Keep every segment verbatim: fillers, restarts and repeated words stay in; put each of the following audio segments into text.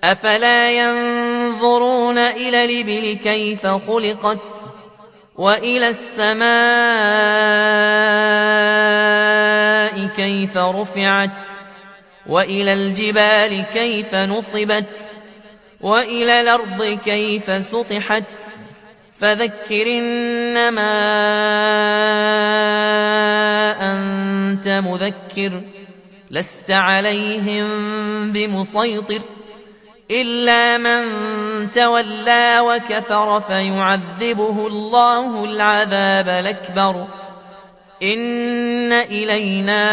أفلا ينظرون إلى الإبل كيف خلقت وإلى السماء كيف رفعت وإلى الجبال كيف نصبت وإلى الأرض كيف سطحت فذكر إنما أنت مذكر لست عليهم بمسيطر إلا من تولى وكفر فيعذبه الله العذاب الأكبر إن إلينا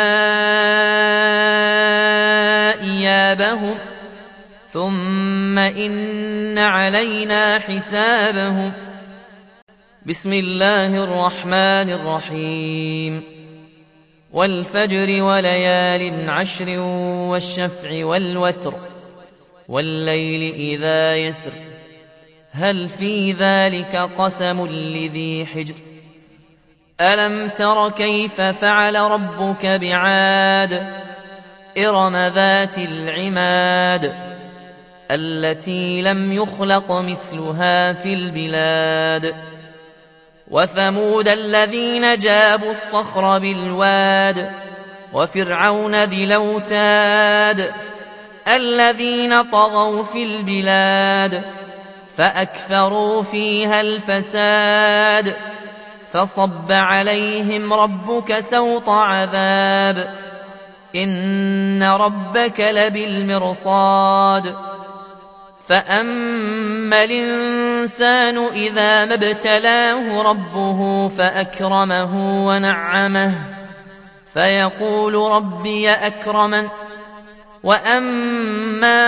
إيابهم ثم إن علينا حسابهم. بسم الله الرحمن الرحيم. والفجر وليال عشر والشفع والوتر والليل إذا يسر هل في ذلك قسم لذي حجر ألم تر كيف فعل ربك بعاد إرم ذات العماد التي لم يخلق مثلها في البلاد وثمود الذين جابوا الصخر بالواد وفرعون ذي الأوتاد الذين طغوا في البلاد فأكثروا فيها الفساد فصب عليهم ربك سوط عذاب إن ربك لبالمرصاد فأما الإنسان إذا ما ابتلاه ربه فأكرمه ونعمه فيقول ربي أكرمن وأما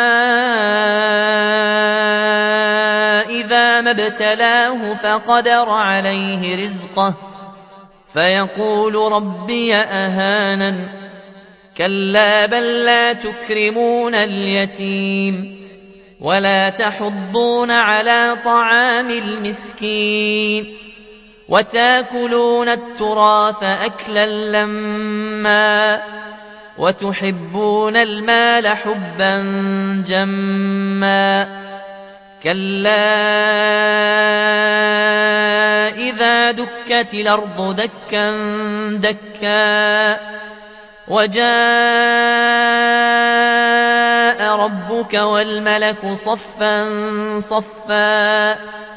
إذا ما ابتلاه فقدر عليه رزقه فيقول ربي أهانن كلا بل لا تكرمون اليتيم ولا تحضون على طعام المسكين وتاكلون التراث أكلا لما وتحبون المال حبا جما كلا إذا دكت الأرض دكا دكا وجاء ربك والملك صفا صفا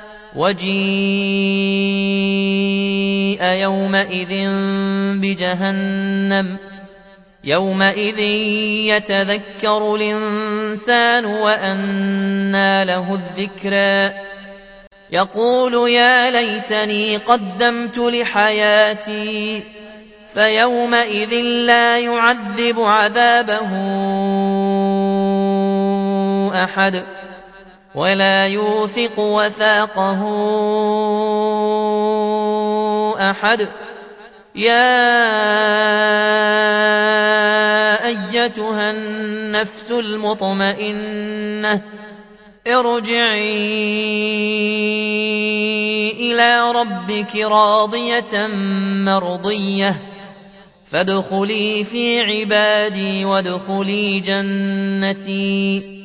وجيء يومئذ بجهنم يومئذ يتذكر الإنسان وأنى له الذكرى يقول يا ليتني قدمت لحياتي فيومئذ لا يعذب عذابه أحد ولا يوثق وثاقه أحد يا أيتها النفس المطمئنة ارجعي إلى ربك راضية مرضية فادخلي في عبادي وادخلي جنتي